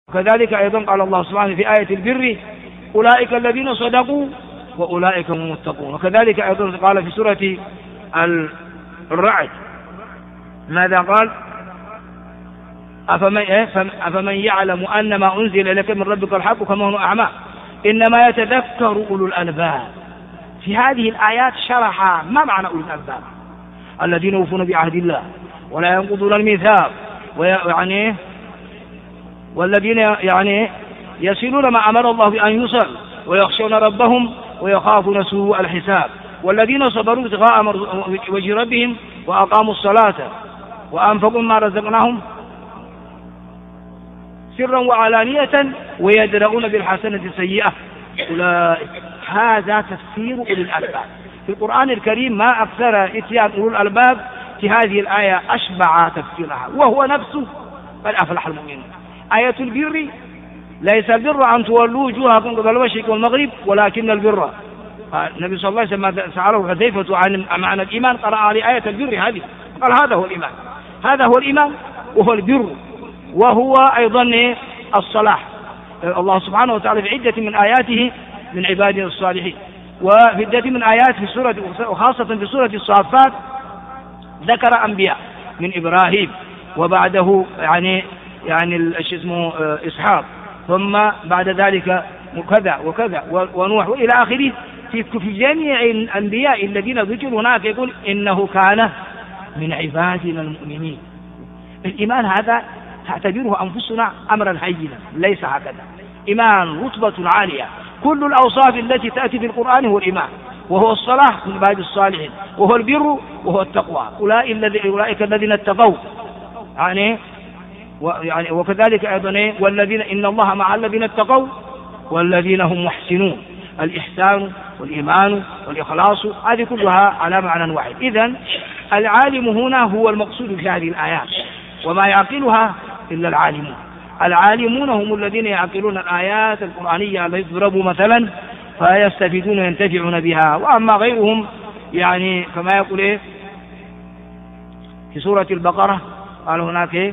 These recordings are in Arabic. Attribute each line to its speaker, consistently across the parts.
Speaker 1: كذلك أيضا قال الله سبحانه في آية البر أولئك الذين صدقوا وأولئك هم المتقون. وكذلك أيضا قال في سورة الرعد ماذا قال؟ أفمن يعلم أن ما أنزل إليك من ربك الحق كما هو أعمى إنما يتذكر أولو الألباب. في هذه الآيات شرح ما معنى أولو الألباب: الذين يوفون بعهد الله ولا ينقضون الميثاق والذين يصلون ما أمر الله بأن يوصل ويخشون ربهم ويخافون سوء الحساب والذين صبروا ابتغاء وجه ربهم وأقاموا الصلاة وأنفقوا ما رزقناهم سرا وعلانية ويدرؤون بالحسنة السيئة أولئك. هذا تفسير أولي الألباب في القرآن الكريم. ما أكثر إتيان أولي الألباب في هذه الآية أشبع تفسيرها، وهو نفسه قد أفلح المؤمنون. آية البر: ليس البر أن تولوا وجوهكم قبل المشرق والمغرب ولكن البر. النبي صلى الله عليه وسلم سأله حذيفة عن معنى الإيمان، قرأ عليه آية البر هذه قال هذا هو الإيمان، هذا هو الإيمان وهو البر وهو أيضا الصلاح. الله سبحانه وتعالى في عدة من آياته من عباده الصالحين، وفي عدة من آيات في سورة وخاصة في سورة الصافات ذكر أنبياء من إبراهيم وبعده اسمه إسحاق، ثم بعد ذلك كذا وكذا ونوح وإلى آخره. في جميع الأنبياء الذين ذكروا هناك يقول إنه كان من عبادنا المؤمنين. الإيمان هذا تعتبره أنفسنا أمرا هينا، ليس هكذا. إيمان رتبة عالية. كل الأوصاف التي تأتي في القرآن هو الإيمان، وهو الصلاح من عباد الصالحين، وهو البر وهو التقوى. أولئك الذين اتقوا وكذلك أيضا والذين إن الله مع الذين اتقوا والذين هم محسنون. الإحسان والإيمان والإخلاص هذه كلها على معنى واحد. إذن العالم هنا هو المقصود في هذه الآيات، وما يعقلها إلا العالمون. العالمون هم الذين يعقلون الآيات القرآنية التي تضرب مثلا فيستفيدون وينتفعون بها. وأما غيرهم كما يقول في سورة البقرة قال هناك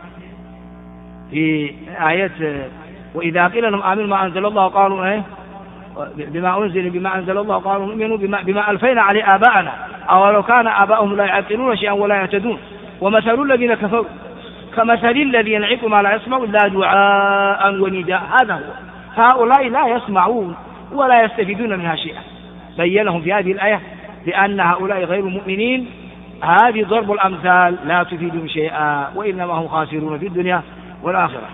Speaker 1: في آية: وإذا قيل لهم آمنوا ما أنزل الله قالوا بما أنزل الله قالوا نؤمن بما ألفينا عليه آباءنا أولو كان آباؤهم لا يعقلون شيئا ولا يهتدون ومثل الذين كفروا كمثل الذي ينعق ما لا يسمع إلا دعاء ونداء. هذا هو. هؤلاء لا يسمعون ولا يستفيدون منها شيئا. بينهم في هذه الآية بأن هؤلاء غير مؤمنين. هذه ضرب الأمثال لا تفيدهم شيئا وإنما هم خاسرون في الدنيا والآخرة.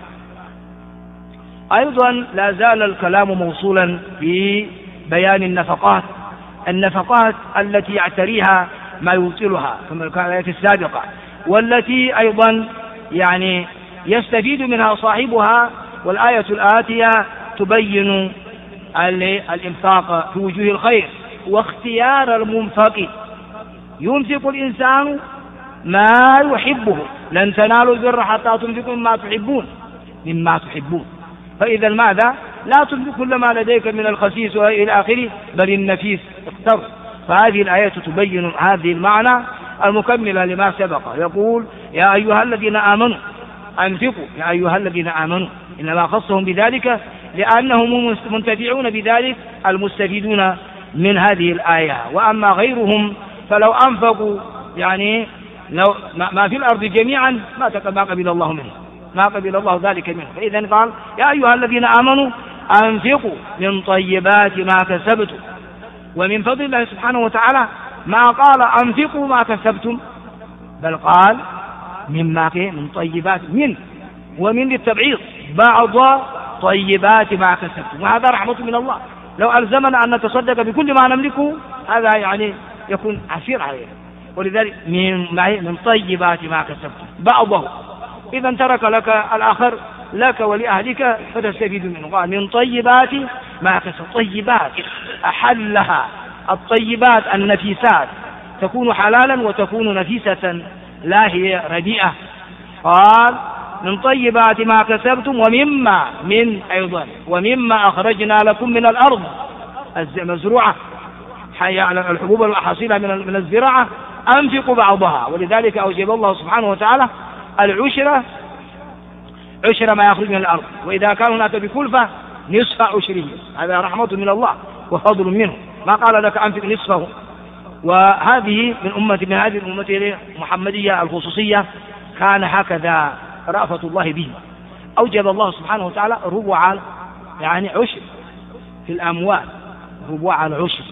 Speaker 1: أيضا لا زال الكلام موصولا في بيان النفقات التي يعتريها ما يوصلها كما كان الآية السابقة، والتي أيضا يستفيد منها صاحبها. والآية الآتية تبين الإنفاق في وجوه الخير واختيار المنفق. ينفق الإنسان ما يحبه. لن تنالوا البر حتى تنفقوا مما تحبون. فإذا ماذا؟ لا تنفق كل ما لديك من الخسيس وإلى آخره، بل النفيس اختر. فهذه الآية تبين هذه المعنى المكملة لما سبق. يقول: يا أيها الذين آمنوا أنفقوا. يا أيها الذين آمنوا إنما خصهم بذلك لأنهم منتفعون بذلك المستفيدون من هذه الآية. وأما غيرهم فلو أنفقوا لو ما في الأرض جميعا ما قبل الله منه، ما قبل الله ذلك منه. فإذا قال: يا أيها الذين آمنوا أنفقوا من طيبات ما كسبتم. ومن فضل الله سبحانه وتعالى ما قال أنفقوا ما كسبتم، بل قال من طيبات ومن للتبعيض بعض طيبات ما كسبتم. وهذا رحمة من الله. لو ألزمنا أن نتصدق بكل ما نملكه هذا يكون عسير علينا. ولذلك من طيبات ما كسبتم بعضه. إذا ترك لك الآخر لك ولأهلك فتستفيد منه. قال: من طيبات ما كسبتم. طيبات أحلها. الطيبات النفيسات تكون حلالا وتكون نفيسة لا هي رديئة. قال: من طيبات ما كسبتم ومما أخرجنا لكم من الأرض المزروعة على الحبوب الحصيلة من الزراعة أنفقوا بعضها. ولذلك أوجب الله سبحانه وتعالى العشرة عشر ما يخرج من الأرض، وإذا كان هناك بكلفة نصف عشره. هذا رحمة من الله وفضل منه، ما قال لك أنفق نصفه. وهذه من هذه الأمة المحمدية الخصوصية كان هكذا رأفة الله به. أوجب الله سبحانه وتعالى ربع يعني عشر في الأموال، ربع العشر،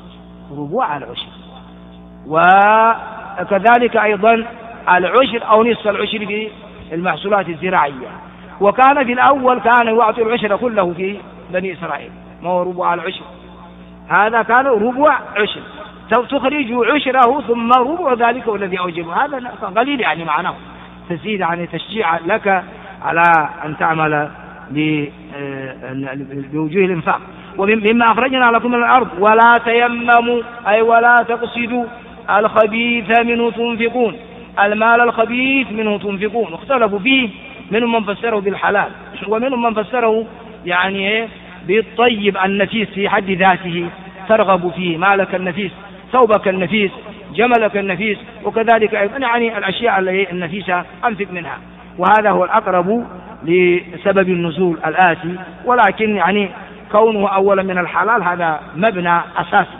Speaker 1: وكذلك أيضا العشر أو نصف العشر في المحصولات الزراعية. وكان في الأول كان يعطي العشر كله في بني إسرائيل، ما هو ربع العشر، هذا كان ربع عشر، تخرج عشره ثم ربع ذلك والذي أوجبه. هذا قليل يعني معناه تزيد يعني تشجيع لك على أن تعمل بوجوه الإنفاق. ومما أخرجنا لكم من الأرض ولا تيمموا أي ولا تقصدوا الخبيث منه تنفقون، المال الخبيث منه تنفقون. واختلفوا فيه، منهم من فسره بالحلال ومنهم من فسره يعني بالطيب النفيس في حد ذاته، ترغب فيه، مالك النفيس، ثوبك النفيس، جملك النفيس، وكذلك أيضا يعني الأشياء النفيسة أنفق منها. وهذا هو الأقرب لسبب النزول الآتي، ولكن يعني كونه أولا من الحلال هذا مبنى أساسي،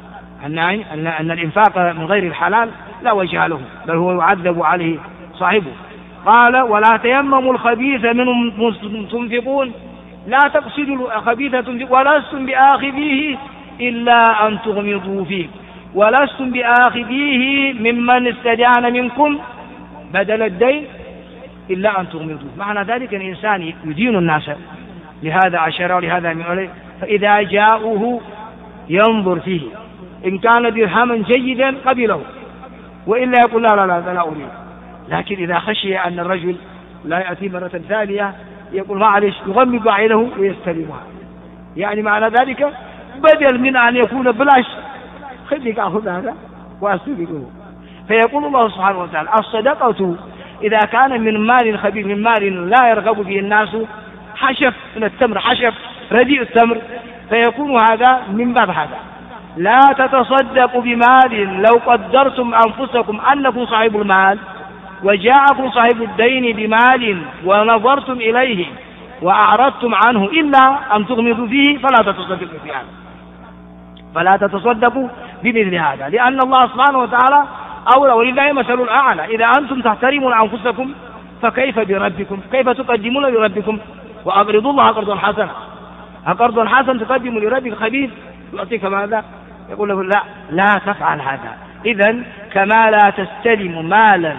Speaker 1: أن الإنفاق من غير الحلال لا وجه له، بل هو يعذب عليه صاحبه. قال ولا تيمموا الخبيث منهم تنفقون، لا تقصدوا الخبيث تنفقون ولستم بآخذيه إلا أن تغمضوا فيه، ولستم بآخذيه ممن استدان منكم بدل الدين إلا أن تغمضوا. معنى ذلك الإنسان يدين الناس لهذا عشرة ولهذا من عليه، فإذا جاءوه ينظر فيه، إن كان درهما جيدا قبله، وإلا يقول لا أريد. لكن إذا خشي أن الرجل لا يأتي مرة ثانية يقول معلش، يغمض عينه ويستلمها. يعني معنى ذلك بدل من أن يكون بلاش خليك أخذ هذا وأستفيده. فيقول الله سبحانه وتعالى الصدقة إذا كان من مال خبيث، من مال لا يرغب فيه الناس، حشف من التمر، حشف رديء التمر، فيكون هذا من باب هذا. لا تتصدقوا بمال لو قدرتم أنفسكم أنكم صاحب المال وجاءكم صاحب الدين بمال ونظرتم إليه وأعرضتم عنه إلا أن تغمضوا فيه فلا تتصدقوا في هذا، فلا تتصدقوا بمثل هذا، لأن الله سبحانه وتعالى أولى، ولله مثل الأعلى. إذا أنتم تحترمون أنفسكم فكيف بربكم؟ كيف تقدمون لربكم؟ وأقرضوا الله قرضا حسنا، قرضا حسنا تقدم لربك خبيث يعطيك ماذا؟ يقول له لا تفعل هذا. إذن كما لا تستلم مالا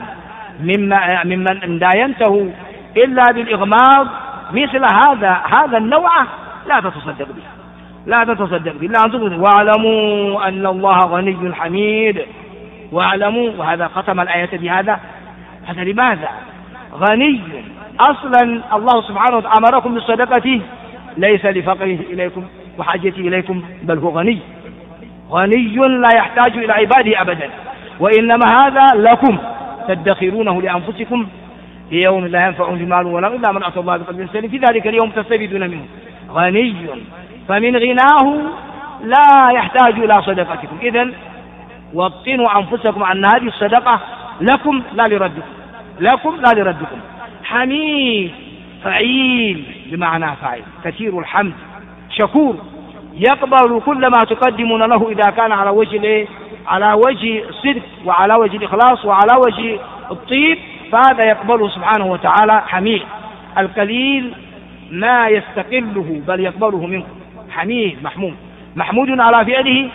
Speaker 1: ممن داينته إلا بالإغماض، مثل هذا النوع لا تتصدق به، لا تتصدق به، لا تتصدق. واعلموا أن الله غني حميد، واعلموا، وهذا ختم الآية بهذا. هذا لماذا؟ غني، أصلا الله سبحانه وتعالى أمركم بالصدقة ليس لفقره إليكم وحاجته إليكم، بل هو غني لا يحتاج إلى عباده أبدا، وإنما هذا لكم تدخرونه لأنفسكم في يوم لا ينفع مال ولا إلا من أتى الله بقلب سليم، في ذلك اليوم تستفيدون منه. غني، فمن غناه لا يحتاج إلى صدقتكم. إذن وطنوا أنفسكم أن هذه الصدقة لكم لا لردكم، لكم لا لردكم. حميد، فعيل بمعنى فاعل، كثير الحمد، شكور، يقبل كل ما تقدمون له إذا كان على وجه الصدق وعلى وجه الإخلاص وعلى وجه الطيب، فهذا يقبله سبحانه وتعالى. حميد، القليل ما يستقله بل يقبله منكم. حميد، محمود، محمود على فعله،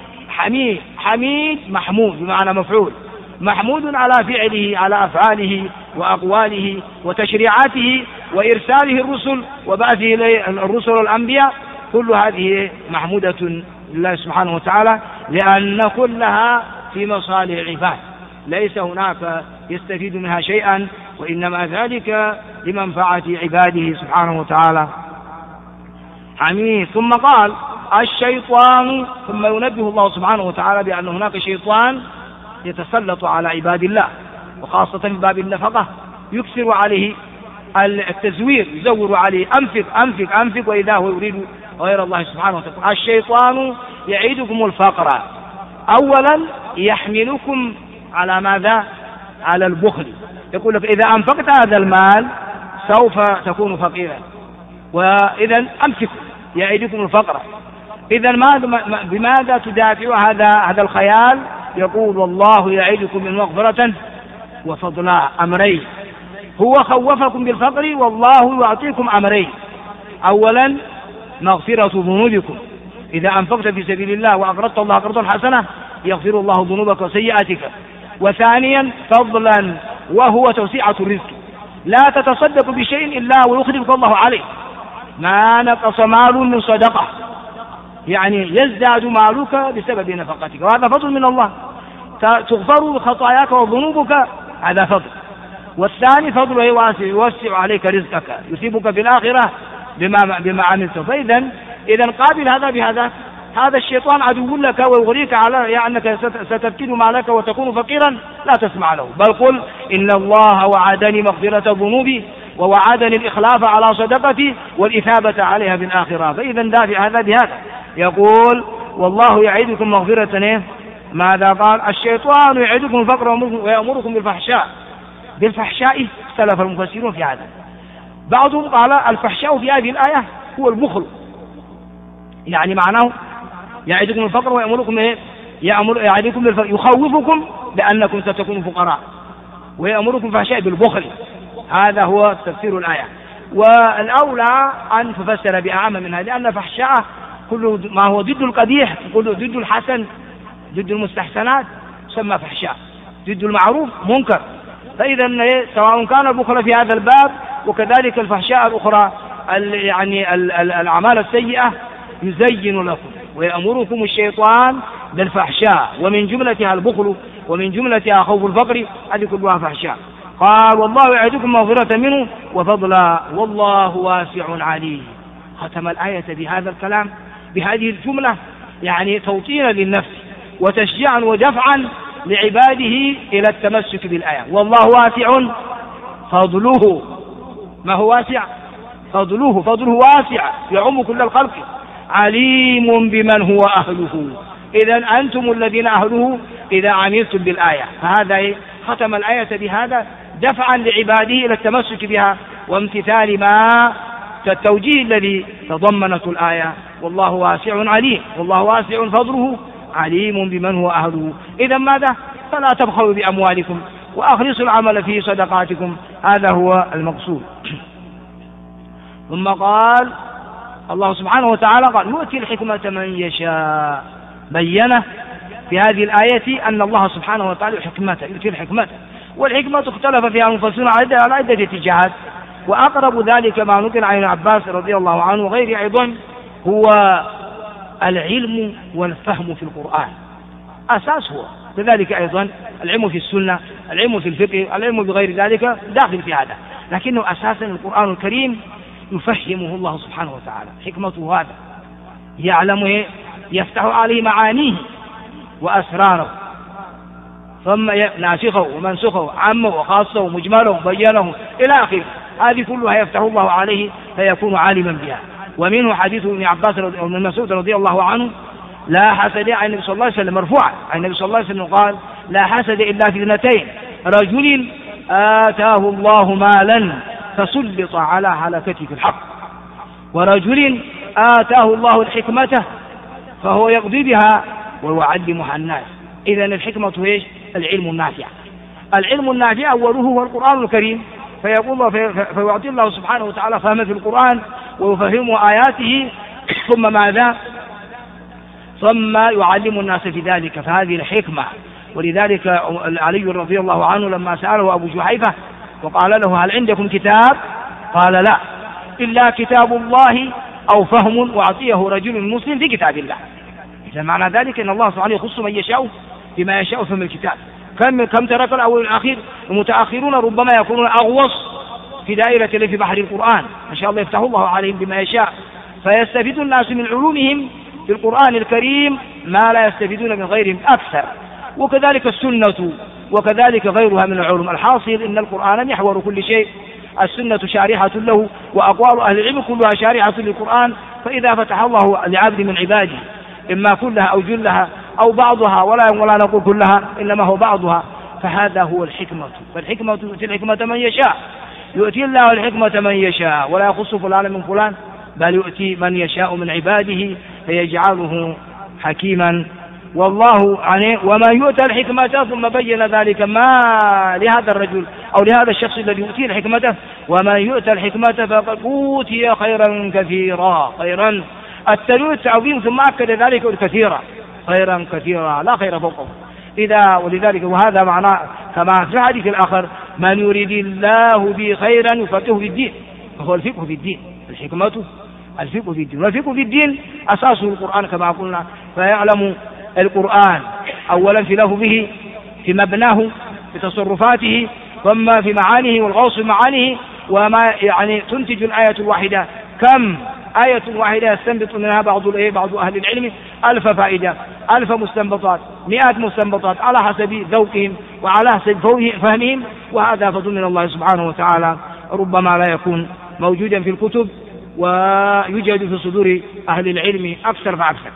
Speaker 1: حميد محمود بمعنى مفعول، محمود على فعله، على أفعاله وأقواله وتشريعاته وإرساله الرسل وبعثه الرسل والأنبياء، كل هذه محمودة لله سبحانه وتعالى، لأن كلها في مصالح العباد، ليس هناك يستفيد منها شيئا، وإنما ذلك لمنفعة عباده سبحانه وتعالى. حميد. ثم قال الشيطان، ثم ينبه الله سبحانه وتعالى بأن هناك شيطان يتسلط على عباد الله، وخاصة في باب النفقة يكثر عليه التزوير، يزور عليه أنفق، وإذا هو يريد غير الله سبحانه وتعالى. الشيطان يعيدكم الفقر، أولا يحملكم على ماذا؟ على البخل. يقول لك إذا أنفقت هذا المال سوف تكون فقيرا. وإذا أمسكوا يعيدكم الفقر. إذا بماذا تدافع هذا الخيال؟ يقول والله يعيدكم من مغفرة وفضلا، أمرين. هو خوفكم بالفقر والله يعطيكم أمرين: أولا مغفرة ذنوبكم، إذا أنفقت في سبيل الله وأقرضت الله قرضا حسنا يغفر الله ذنوبك وسيئاتك. وثانيا فضلا، وهو توسعة الرزق، لا تتصدق بشيء إلا ويخلفك الله عليه. ما نقص مال من صدقة، يعني يزداد مالك بسبب نفقتك، وهذا فضل من الله. تغفر خطاياك وذنوبك، هذا فضل. والثاني فضل يوسع عليك رزقك، يصيبك في الآخرة بما عملته. فإذا قابل هذا بهذا. هذا الشيطان عدو لك ويغريك على أنك ستفقد مالك وتكون فقيرا، لا تسمع له، بل قل إن الله وعدني مغفرة ذنوبي ووعدني الإخلاف على صدقتي والإثابة عليها في الآخرة. فإذا دافع هذا بهذا. يقول والله يعيدكم مغفرة. ماذا قال؟ الشيطان يعيدكم الفقر ويأمركم بالفحشاء. اختلف المفسرون في هذا. بعضهم قال الفحشاء في هذه الآية هو البخل، يعني معناه يعيدكم الفقر ويأمركم يعيدكم بالفقر، يخوفكم بأنكم ستكونوا فقراء، ويأمركم بالفحشاء بالبخل. هذا هو تفسير الآية. والأولى أن تفسر بأعم من هذا، لأن الفحشاء كل ما هو ضد القبيح، كل ضد الحسن، ضد المستحسنات يسمى فحشاء، ضد المعروف منكر. فإذا سواء كان البخل في هذا الباب وكذلك الفحشاء الأخرى، يعني الأعمال السيئة يزين لكم ويأمركم الشيطان بالفحشاء، ومن جملتها البخل ومن جملتها خوف الفقر، هذه كلها فحشاء. قال والله يعدكم مغفرة منه وفضلا والله واسع عليم. ختم الآية بهذا الكلام، بهذه الجملة، يعني توطينا للنفس وتشجيعا ودفعا لعباده إلى التمسك بالآية. والله واسع فضله، ما هو واسع؟ فضله واسع يعم كل الخلق. عليم بمن هو أهله، إذا أنتم الذين أهله إذا عملتم بالآية. فهذا ختم الآية بهذا دفعا لعباده إلى التمسك بها وامتثال ما التوجيه الذي تضمنته الآية. والله واسع عليم، والله واسع فضله عليم بمن هو أهله. إذا ماذا؟ فلا تبخلوا بأموالكم وأخلصوا العمل في صدقاتكم، هذا هو المقصود. ثم قال الله سبحانه وتعالى قال يؤتي الحكمة من يشاء. بيّنه في هذه الآية أن الله سبحانه وتعالى يؤتي الحكمة، والحكمة اختلف فيها المفسرون على عدة اتجاهات، وأقرب ذلك ما نقل عن ابن عباس رضي الله عنه وغيره أيضا هو العلم والفهم في القرآن، أساس هو. كذلك أيضا العلم في السنة، العلم في الفقه، العلم بغير ذلك داخل في هذا، لكنه أساسا القرآن الكريم يفهمه الله سبحانه وتعالى. حكمته هذا يعلم، يفتح عليه معانيه وأسراره، ثم ناسخه ومنسخه، عامه وخاصه ومجمله وبينه إلى آخره. هذه كلها يفتح الله عليه فيكون عالما بها. ومنه حديث ابن عباس وابن مسعود رضي الله عنه لا حسد عن النبي صلى الله عليه وسلم مرفوعا عن النبي صلى الله عليه وسلم قال لا حسد إلا في اثنتين: رجل آتاه الله مالا فسلط على هلكته في الحق، ورجل آتاه الله الحكمة فهو يقضي بها ويعلمها الناس. إذن الحكمة ايش؟ العلم النافع. العلم النافع أوله هو القرآن الكريم، فيعطي الله سبحانه وتعالى فهم في القرآن ويفهم آياته، ثم ماذا؟ ثم يعلم الناس في ذلك، فهذه الحكمة. ولذلك علي رضي الله عنه لما سأله أبو جحيفة وقال له هل عندكم كتاب؟ قال لا، إلا كتاب الله أو فهم وعطيه رجل مسلم في كتاب الله. إذا معنى ذلك أن الله سبحانه يخص من يشاء بما يشاء فهم الكتاب. كم ترك الأول والأخير؟ المتأخرون ربما يكونون أغوص في دائرة في بحر القرآن، ما شاء الله يفتح الله عليهم بما يشاء، فيستفيد الناس من علومهم في القرآن الكريم ما لا يستفيدون من غيرهم أكثر. وكذلك السنة وكذلك غيرها من العلوم. الحاصل إن القرآن محور كل شيء، السنة شارحة له، وأقوال أهل العلم كلها شارحة للقرآن. فإذا فتح الله لعبد من عباده إما كلها أو جلها أو بعضها، ولا نقول كلها، إنما هو بعضها، فهذا هو الحكمة. فالحكمة تؤتي الحكمة من يشاء. يؤتي الله الحكمة من يشاء ولا يخص فلان من فلان، بل يؤتي من يشاء من عباده فيجعله حكيما. والله يعني ومن يؤتى الحكمة، ثم بين ذلك ما لهذا الرجل أو لهذا الشخص الذي يؤتيه الحكمة، ومن يؤتى الحكمة فقد أوتي خيرا كثيرا. خيرا التنوين التعظيم، ثم أكد ذلك كثيرا، خيرا كثيرا لا خير فوقه. ولذلك وهذا معناه كما في الحديث الآخر: من يريد الله به خيرا يفقهه في الدين. فهو الفقه في الدين، الحكمة الفقه في الدين، والفقه في الدين أساسه القرآن كما قلنا. فيعلم القرآن أولا في لفظه، في مبناه، في تصرفاته، ثم في معانيه والغوص في معانيه، وما يعني تنتج الآية الواحدة. كم آية واحدة يستنبط منها بعض أهل العلم 1000 فائدة، 1000 مستنبطات، 100 مستنبطات على حسب ذوقهم وعلى حسب فهمهم. وهذا فضل من الله سبحانه وتعالى، ربما لا يكون موجودا في الكتب ويوجد في صدور أهل العلم أكثر فأكثر.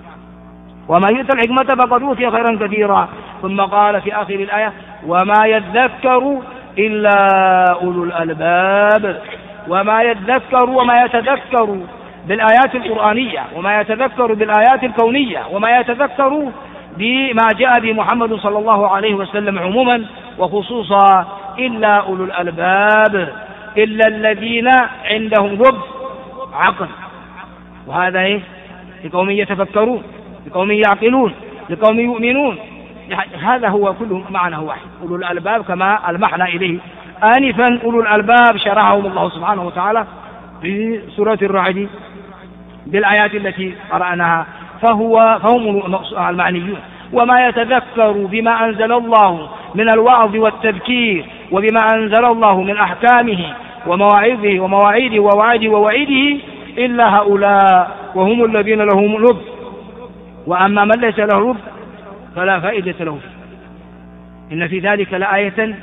Speaker 1: وما يؤتى الحكمة فقد أوتي خيرا كثيرا. ثم قال في آخر الآية: وما يذكر إلا أولو الألباب. وما يذكر وما يتذكر بالآيات القرآنية، وما يتذكر بالآيات الكونية، وما يتذكر بما جاء به محمد صلى الله عليه وسلم عموما وخصوصا إلا أولو الألباب، إلا الذين عندهم لب عقل. وهذا لقوم يتفكرون، لقوم يعقلون، لقوم يؤمنون. هذا هو كله معنى واحد، أولو الألباب كما المحنا إليه آنفا. أولو الألباب شرعهم الله سبحانه وتعالى في سورة الرعد بالآيات التي قرأناها، فهم المعنيون. وما يتذكر بما أنزل الله من الوعظ والتذكير، وبما أنزل الله من أحكامه ومواعظه ومواعيده ووعده ووعيده إلا هؤلاء، وهم الذين لهم لب. وأما من ليس له لب فلا فائدة له فيه. إن في ذلك لآية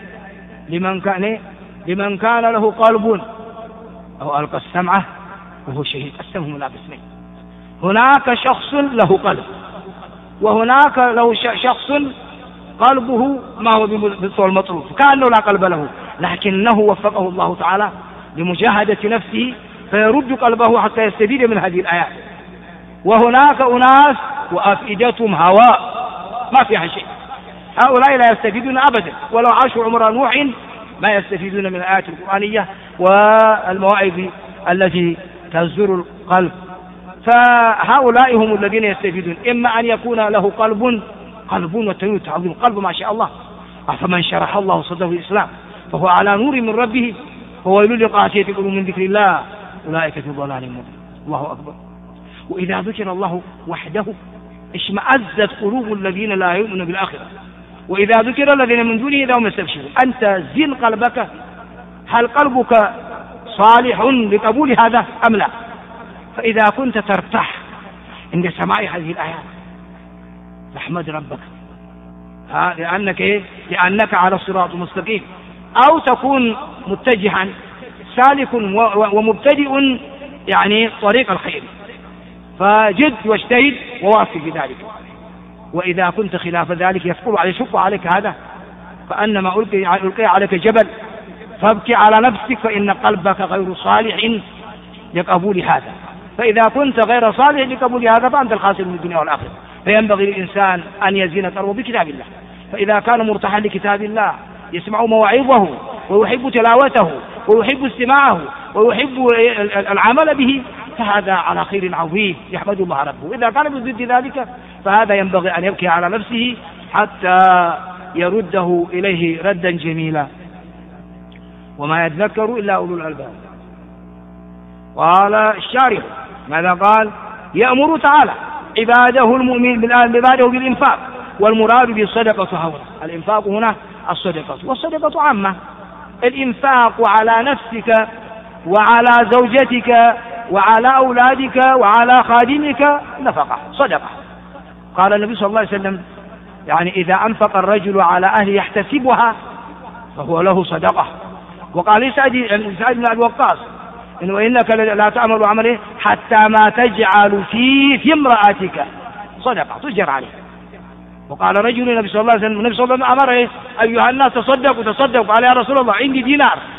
Speaker 1: لمن كان له قلب أو ألقى السمع وهو شهيد. السمع لا باسمين. هناك شخص له قلب، وهناك له شخص قلبه ما هو بالصور المطلوب، كأنه لا قلب له، لكنه وفقه الله تعالى لمجاهدة نفسه فيرد قلبه حتى يستفيد من هذه الآيات. وهناك أناس وأفئدتهم هواء ما فيها شيء، هؤلاء لا يستفيدون أبدا، ولو عاشوا عمر نوح ما يستفيدون من الآيات القرآنية والمواعظ التي تزور القلب. فهؤلاء هم الذين يستفيدون، إما أن يكون له قلب والتنوين والتعظيم، قلب ما شاء الله. فمن شرح الله صدره الإسلام فهو على نور من ربه، فويل للقاسية قلوبهم من ذكر الله أولئك في ضلال مبين. الله أكبر. وإذا ذكر الله وحده اشمأزت قلوب الذين لا يؤمنون بالآخرة، وإذا ذكر الذين من دونه إذا هم يستبشرون. أنت زن قلبك، هل قلبك صالح لقبول هذا أم لا؟ فإذا كنت ترتاح عند سماع هذه الآيات فاحمد ربك، لأنك على الصراط المستقيم، أو تكون متجها سالك ومبتدئ يعني طريق الخير، فجد واجتهد ووافق في ذلك. وإذا كنت خلاف ذلك يشق عليك هذا فأنما ألقي عليك جبل، فابكي على نفسك فإن قلبك غير صالح لقبول هذا. فإذا كنت غير صالح لقبول هذا فأنت الخاسر من الدنيا والآخرة. فينبغي للإنسان أن يزين قلبه بكتاب الله، فإذا كان مرتاحا لكتاب الله يسمع مواعظه ويحب تلاوته ويحب استماعه ويحب العمل به، فهذا على خير عظيم يحمد الله ربه. وإذا كان بضد ذلك فهذا ينبغي أن يبكي على نفسه حتى يرده إليه ردا جميلا. وما يذكر إلا أولو الألباب. قال الشارح ماذا قال؟ يأمر تعالى عباده المؤمن بعباده بالإنفاق، والمراد بالصدقة هنا الإنفاق هنا الصدقة، والصدقة عامة، الإنفاق على نفسك وعلى زوجتك وعلى أولادك وعلى خادمك نفقة صدقة. قال النبي صلى الله عليه وسلم يعني إذا أنفق الرجل على أهله يحتسبها فهو له صدقة. وقال سعد بن أبي وقاص إنك لا تعمل عمله حتى ما تجعل في امرأتك صدقة تجر عليه. وقال رجل النبي صلى الله عليه وسلم أمر أيها الناس تصدقوا. قال يا رسول الله عندي دينار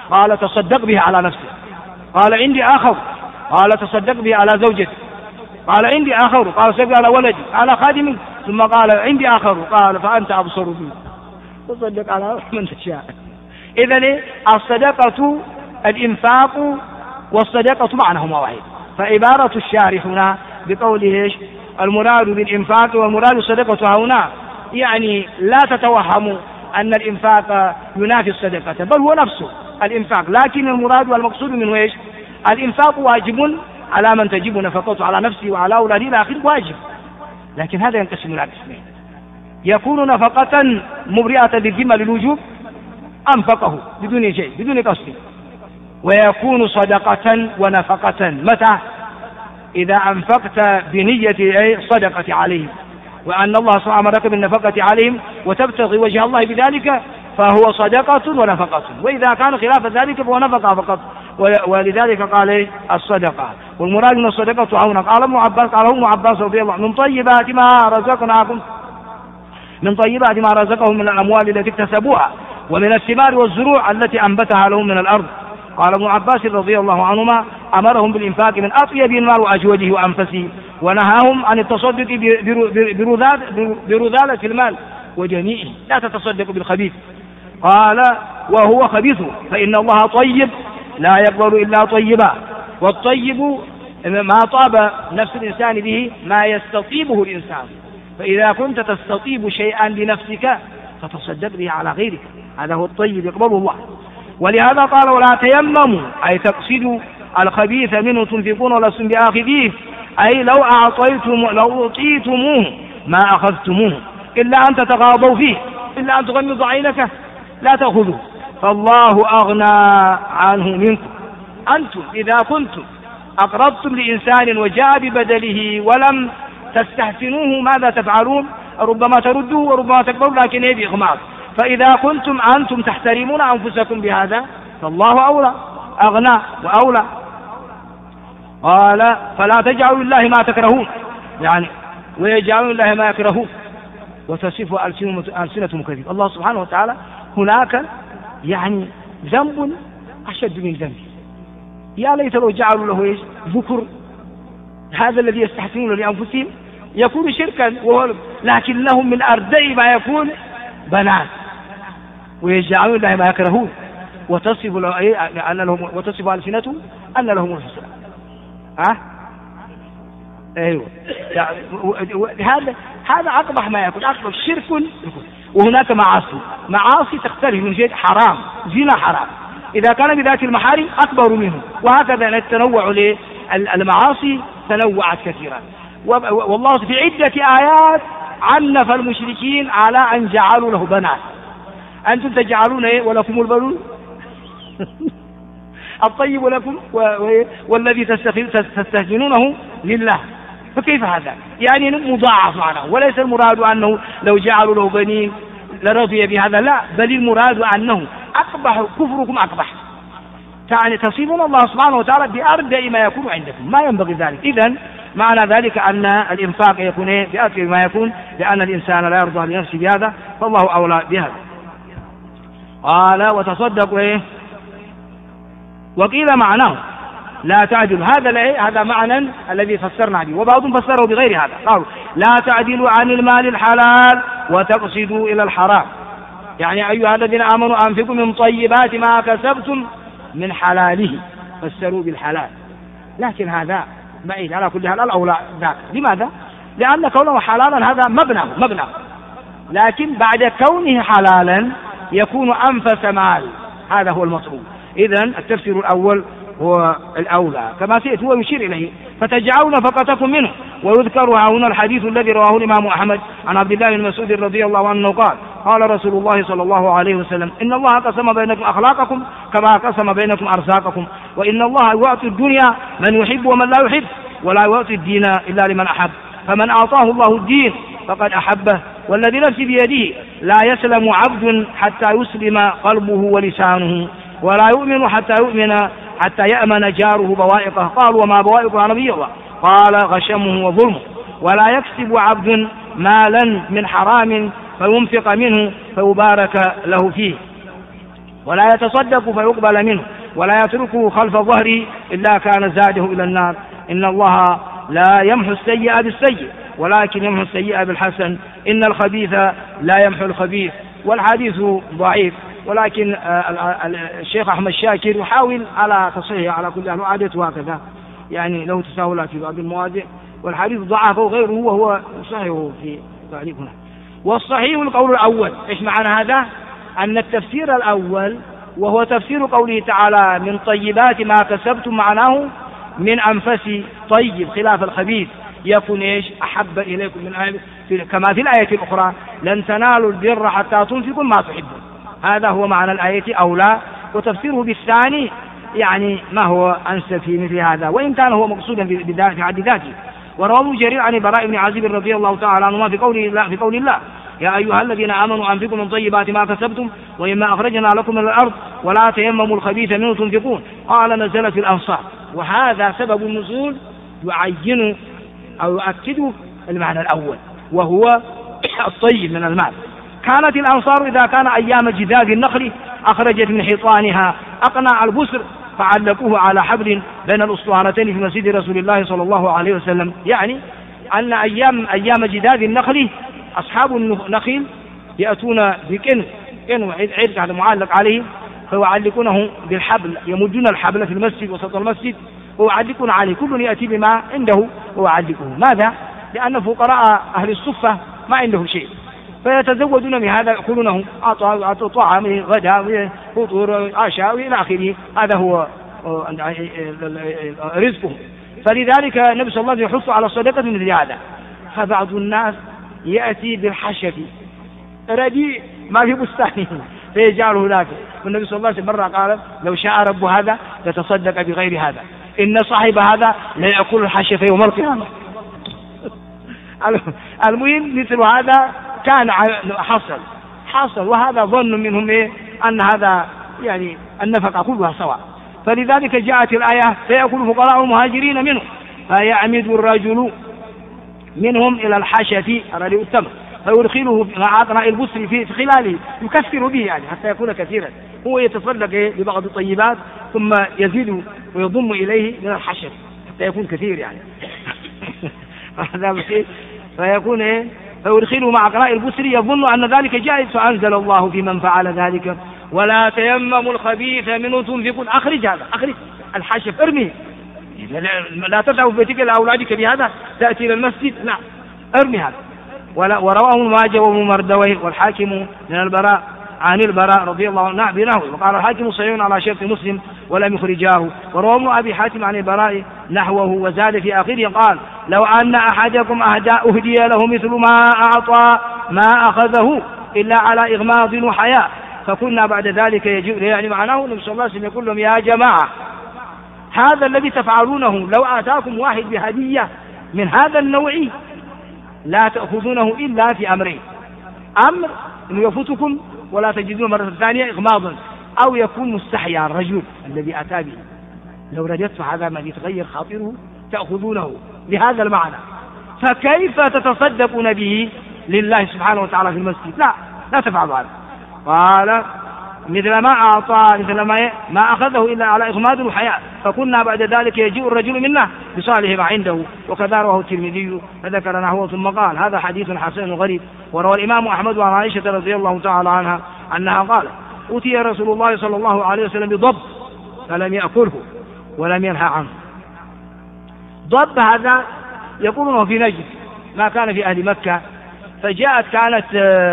Speaker 1: قال تصدق به على نفسك. قال عندي آخر، قال تصدق به على زوجتك. قال عندي آخر، قال تصدق على ولدي، على خادمي. ثم قال عندي آخر، قال فأنت أبصر به، تصدق على من تشاء. إذن الصدقة الإنفاق والصدقة معناهما واحد. فعبارة الشارح هنا بقوله المراد بالإنفاق والمراد الصدقة هنا، يعني لا تتوهموا أن الإنفاق ينافي الصدقة، بل هو نفسه الإنفاق، لكن المراد والمقصود منه إيش؟ الإنفاق واجب على من تجب نفقته على نفسه وعلى أولاده إلى آخره، واجب. لكن هذا ينقسم إلى قسمين: يكون نفقة مبرئة بالذمة للوجوب، أنفقه بدون شيء بدون قصد، ويكون صدقة ونفقة. متى؟ إذا أنفقت بنية صدقة عليهم، وأن الله سبحانه أمرك بالنفقة عليهم وتبتغي وجه الله بذلك، فهو صدقة ونفقة. وإذا كان خلاف ذلك فهو نفقة فقط. ولذلك قال الصدقة. والمراد من الصدقة هنا قال ابن عباس رضي الله عنه: من طيبات ما رزقناكم، من طيبات ما رزقهم من الأموال التي اكتسبوها، ومن الثمار والزروع التي أنبتها لهم من الأرض. قال ابن عباس رضي الله عنهما: أمرهم بالإنفاق من أطيب المال وأجوده وأنفسه، ونهاهم عن التصدق برذالة المال وجميعه، لا تتصدق بالخبيث. قال: وهو خبيث، فإن الله طيب لا يقبل إلا طيبا، والطيب ما طاب نفس الإنسان به ما يستطيبه الإنسان. فإذا كنت تستطيب شيئا لنفسك فتصدق به على غيرك، هذا هو الطيب يقبله الله. ولهذا قال: ولا تيمموا، أي تقصدوا الخبيث منه تنفقون ولستم بآخذيه، أي لو أعطيتموه ما أخذتموه، إلا أن تتغاضوا فيه، إلا أن تغمضوا عينك لا تأخذوه، فالله أغنى عنه منكم. أنتم إذا كنتم أقرضتم لإنسان وجاء ببدله ولم تستحسنوه ماذا تفعلون؟ ربما تردوه وربما تقبلوا، لكن بإغماض. فإذا كنتم أنتم تحترمون أنفسكم بهذا فالله أولى، أغنى وأولى. قال: فلا تجعلوا لله ما تكرهون، يعني ويجعلون لله ما يكرهون وتصف ألسنتهم كذب. الله سبحانه وتعالى هناك يعني ذنب أشد من ذنب، يا ليت لو جعلوا له إيش؟ ذكر، هذا الذي يستحسنون لأنفسهم يكون شركا، لكن لهم من أردأ ما يكون بنات، ويجعلون لله ما يكرهون وتصف ألسنتهم أن لهم الحسنى. أيوه، هذا أقبح ما يكون، أقبح شرك. وهناك معاصي تختلف من جهة حرام، زنا حرام، إذا كان بذات المحارم أكبر منه، وهكذا التنوع للمعاصي تنوعت كثيرا. والله في عدة آيات عنف المشركين على أن جعلوا له بنات. أنتم تجعلون ولكم البنون الطيب لكم والذي تستهزنونه لله، فكيف هذا؟ يعني مضاعف معناه، وليس المراد أنه لو جعلوا له بنين لرضي بهذا، لا، بل المراد أنه أقبح، كفركم أقبح، يعني تصيبون الله سبحانه وتعالى بأردأ ما يكون عندكم، ما ينبغي ذلك. إذن معنى ذلك أن الإنفاق يكون بأردأ ما يكون، لأن الإنسان لا يرضى لنفسه بهذا، فالله أولى بهذا. قال: وتصدقوا وقيل معناه لا تعدلوا، هذا معنى الذي فسرنا به، وبعضهم فسره بغير هذا، قالوا: لا تعدلوا عن المال الحلال وتقصدوا إلى الحرام، يعني أيها الذين آمنوا أنفقوا من طيبات ما كسبتم من حلاله، فسروا بالحلال. لكن هذا بعيد على كل حال، الأولى ذاك. لماذا؟ لأن كونه حلالا هذا مبنى، لكن بعد كونه حلالا يكون أنفس مال، هذا هو المطلوب. إذن التفسير الأول هو الأولى كما سيأتي، هو يشير إليه: فتجعلون نفقتكم منه. ويذكر هنا الحديث الذي رواه الإمام أحمد عن عبد الله بن مسعود رضي الله عنه قال: قال رسول الله صلى الله عليه وسلم: إن الله قسم بينكم أخلاقكم كما قسم بينكم أرزاقكم، وإن الله يعطي الدنيا من يحب ومن لا يحب، ولا يعطي الدين إلا لمن أحب، فمن أعطاه الله الدين فقد أحبه، والذي نفسي بيده لا يسلم عبد حتى يسلم قلبه ولسانه، ولا يؤمن حتى يأمن جاره بوائقه. قال: وما بوائقه يا نبي الله؟ قال: غشمه وظلمه. ولا يكسب عبد مالا من حرام فينفق منه فيبارك له فيه. ولا يتصدق فيقبل منه ولا يتركه خلف ظهره إلا كان زاده إلى النار. إن الله لا يمحو السيئة بالسيء ولكن يمحو السيئة بالحسن، إن الخبيث لا يمحو الخبيث. والحديث ضعيف، ولكن الشيخ أحمد شاكر يحاول على تصحيحه على كل أنه عادته هكذا، يعني له تساهلات في بعض المواضع، والحديث ضعفه وغيره وهو صحيحه في تعليقنا. والصحيح القول الأول. إيش معنى هذا؟ أن التفسير الأول وهو تفسير قوله تعالى من طيبات ما كسبتم، معناه من أنفس طيب خلاف الخبيث يكون إيش أحب إليكم من آية، كما في الآية الأخرى لن تنالوا البر حتى تنفقوا ما تحبون. هذا هو معنى الآية أو لا، وتفسيره بالثاني يعني ما هو أنسب في مثل هذا، وإن كان هو مقصودا في حد ذاته. وروى ابن جرير عن البراء بن عازب رضي الله تعالى عنهما في قول الله يا أيها الذين آمنوا أنفقوا من طيبات ما كسبتم ومما أخرجنا لكم من الأرض ولا تيمموا الخبيث منه تنفقون، قال نزلت في الأنصار. وهذا سبب النزول يعين أو يؤكد المعنى الأول وهو الطيب من المال. كانت الأنصار إذا كان أيام جذاذ النخل أخرجت من حيطانها أقنع البسر فعلقوه على حبل بين الأسطوانتين في مسجد رسول الله صلى الله عليه وسلم. يعني أن أيام جذاذ النخل أصحاب النخيل يأتون بكن عرق هذا معلق عليه فيعلقونه بالحبل، يمدون الحبل في المسجد وسط المسجد ويعلقون عليه، كل يأتي بما عنده ويعلقه. ماذا؟ لأن فقراء أهل الصفة ما عندهم شيء فيتزودون من هذا، يأكلونه أعطوا طعام غداء فطور عشاء إلى آخره، هذا هو رزقهم. فلذلك النبي صلى الله عليه وسلم يحث على الصدقة مثل هذا. فبعض الناس يأتي بالحشف رديء ما في بستانه فيجعله هناك، والنبي صلى الله عليه وسلم مرة قال لو شاء رب هذا لتصدق بغير هذا، إن صاحب هذا لا يأكل الحشف يوم القيامة. المهم مثل هذا كان حصل، وهذا ظن منهم أن هذا يعني النفقة كلها سواء. فلذلك جاءت الآية فيأكل فقراء المهاجرين منه فيعمد الرجل منهم إلى الحشف الرديء التمر فيدخله مع أقناء البسر في خلاله يكثر به يعني حتى يكون كثيرا، هو يتصدق ببعض الطيبات ثم يزيد ويضم إليه من الحشف حتى يكون كثير يعني هذا فيكون فيدخله مع أقناء البسر يظن أن ذلك جائز، فأنزل الله في من فعل ذلك ولا تيمموا الخبيث منه تنفقون. أخرج هذا، أخرج الحشف ارمي، لا تدعوا بيتك لأولادك بهذا تأتي إلى المسجد، لا ارمي هذا. ورواه ماجه وابن مردويه والحاكم من البراء عن البراء رضي الله عنه بنحوه، وقال الحاكم صحيح على شرط مسلم ولم يخرجاه. ورواه ابن أبي حاتم عن البراء نحوه وزاد في آخره قال لو أن أحدكم أهدي له مثل ما أعطى ما أخذه إلا على إغماض وحياء فكنا بعد ذلك يجيء. يعني معناه النبي صلى الله عليه وسلم يقول لهم يا جماعة هذا الذي تفعلونه لو آتاكم واحد بهدية من هذا النوع لا تأخذونه إلا في أمرين: أمر أنه يفوتكم ولا تجدون مرة ثانية إغماضا، أو يكون مستحيا الرجل الذي أتى به لو رجعت هذا ما يتغير خاطره تأخذونه بهذا المعنى، فكيف تتصدقون به لله سبحانه وتعالى في المسجد؟ لا تفعلوا هذا. قال مثل ما أعطى مثل ما أخذه إلا على إغماض وحياء فكنا بعد ذلك يجيء الرجل منا بصالح ما عنده. وكذا رواه الترمذي فذكر نحوه ثم قال هذا حديث حسن غريب. وروى الإمام أحمد عن عائشة رضي الله تعالى عنها أنها قالت أتي رسول الله صلى الله عليه وسلم بضب فلم يأكله ولم ينهى عنه. ضب هذا يقولونه في نجد ما كان في أهل مكة، فجاءت كانت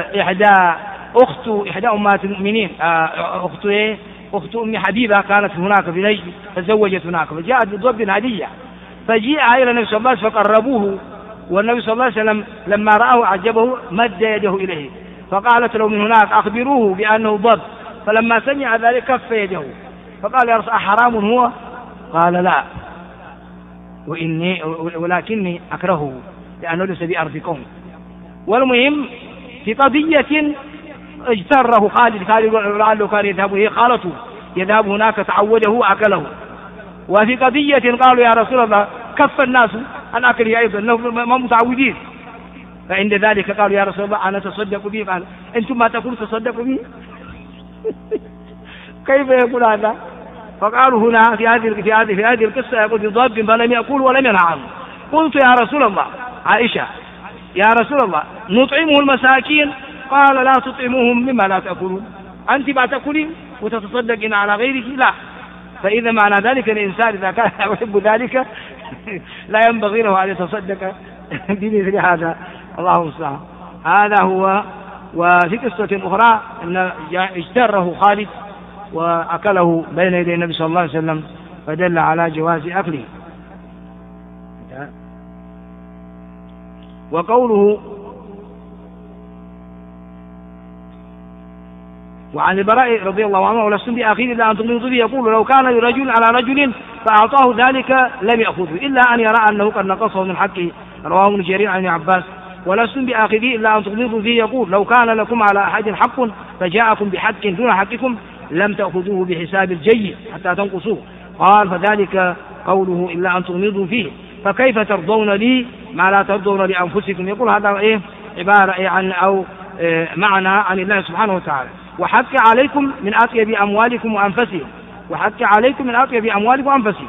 Speaker 1: إحدى أمهات المؤمنين أخت أم حبيبة كانت هناك في نجد تزوجت هناك، فجاءت بضب هدية فجيء إلى النبي صلى الله عليه وسلم فقربوه، والنبي صلى الله عليه وسلم لما رآه عجبه مد يده إليه فقالت له من هناك أخبروه بأنه ضب، فلما سمع ذلك كف يده فقال يا رسول حرام هو؟ قال لا ولكني أكرهه لأنه ليس بأرض قوم. والمهم في قضية اجتره خالد لعله كان يذهب، هي خالته يذهب هناك تعوده وأكله. وفي قضية قالوا يا رسول الله كف الناس عن أكله أيضا أنهم ما متعودين، فعند ذلك قالوا يا رسول الله أنا تصدق به، قال أنتم ما تقولون تصدقوا به كيف يقول هذا؟ فقالوا هنا في هذه القصة يقول بضب فلم يأكل ولم ينهى عنه. قلت يا رسول الله، عائشة يا رسول الله نطعمه المساكين؟ قال لا تطعموهم مما لا تأكلون، أنت ما تأكلين وتتصدقين على غيرك؟ لا. فإذا معنى ذلك الإنسان إذا كان يحب ذلك لا ينبغي له أن يتصدق بمثل هذا. الله المستعان. هذا هو. وفي قصة أخرى أن اجتره خالد وأكله بين يدي النبي صلى الله عليه وسلم فدل على جواز أكله. وقوله وعن البراء رضي الله عنه ولستم بآخذين إلا أن تغمضوا به، يقول لو كان رجل على رجل فأعطاه ذلك لم يأخذه إلا أن يرى أنه قد نقصه من حقه. رواه ابن جرير عن عباس. ولستم بآخذين إلا أن تغمضوا فيه، يقول لو كان لكم على أحد حق فجاءكم بحق دون حقكم لم تأخذوه بحساب الجيد حتى تنقصوه. قال فذلك قوله إلا أن تغمضوا فيه. فكيف ترضون لي ما لا ترضون لأنفسكم؟ يقول هذا عبارة عن أو معنى عن الله سبحانه وتعالى. وحق عليكم من أطيب أموالكم وأنفسهم، وحق عليكم من أطيب أموالكم وأنفسهم.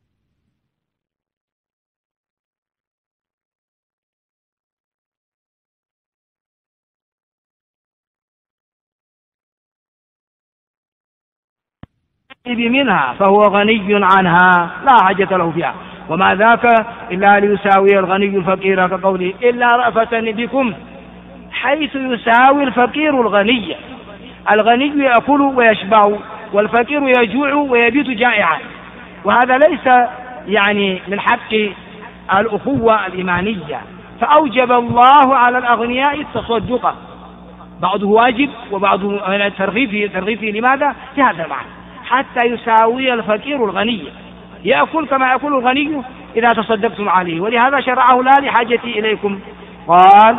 Speaker 1: منها فهو غني عنها لا حاجة له فيها، وما ذاك إلا ليساوي الغني الفقير، كقوله إلا رأفة بكم، حيث يساوي الفقير الغني. الغني يأكل ويشبع، والفقير يجوع ويبيت جائعا. وهذا ليس يعني من حق الأخوة الإيمانية، فأوجب الله على الأغنياء التصدق، بعضه واجب وبعضه ترغيب لماذا؟ في هذا المعنى، حتى يساوي الفقير الغني، يأكل كما يأكل الغني إذا تصدقتم عليه. ولهذا شرعه لا لحاجتي إليكم. قال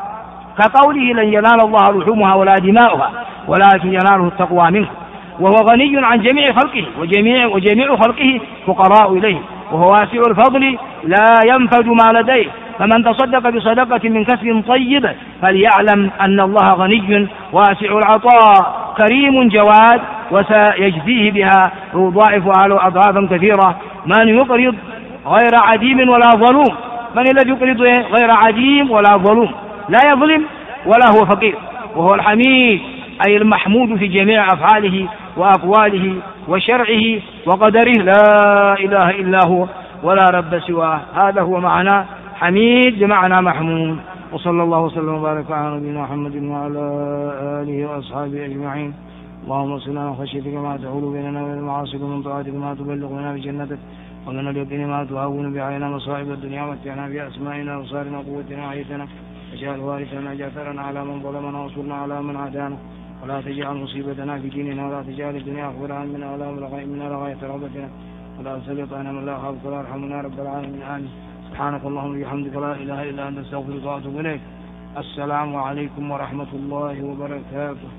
Speaker 1: كقوله لن ينال الله لحومها ولا دماؤها ولكن يناله التقوى منكم. وهو غني عن جميع خلقه، وجميع خلقه فقراء إليه، وهو واسع الفضل لا ينفد ما لديه. فمن تصدق بصدقة من كسب طيب فليعلم أن الله غني واسع العطاء كريم جواد، وسيجزيه بها ويضاعف له أضعافا كثيرة. من يقرض غير عديم ولا ظلوم. من الذي يقرض غير عديم ولا ظلوم؟ لا يظلم ولا هو فقير. وهو الحميد أي المحمود في جميع أفعاله وأقواله وشرعه وقدره، لا إله إلا هو ولا رب سواه. هذا هو معنى حميد بمعنى محمود. وصلى الله وسلم وبارك على نبينا محمد وعلى آله وأصحابه أجمعين. اللهم صل على خشيتك ما تحول بيننا وبين المعاصي، ومن طاعتك ما تبلغنا بجنتك، ومن اليقين ما تهون بعيننا مصائب الدنيا، ومتعنا بأسمائنا وأبصارنا وقوتنا وحياتنا، واجعل وارثنا جاثرنا على من ظلمنا وانصرنا على من عادانا، ولا تجعل مصيبتنا في ديننا، ولا تجعل الدنيا أكبر همنا ولا مبلغ منا لغاية رغبتنا، ولا تسلط علينا من لا يخافك ولا يرحمنا رب العالمين. آمين. سبحانك اللهم وبحمدك لا إله إلا أنت أستغفرك وأتوب إليك. السلام عليكم ورحمة الله وبركاته.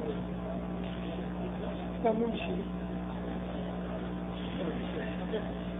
Speaker 1: نمشي.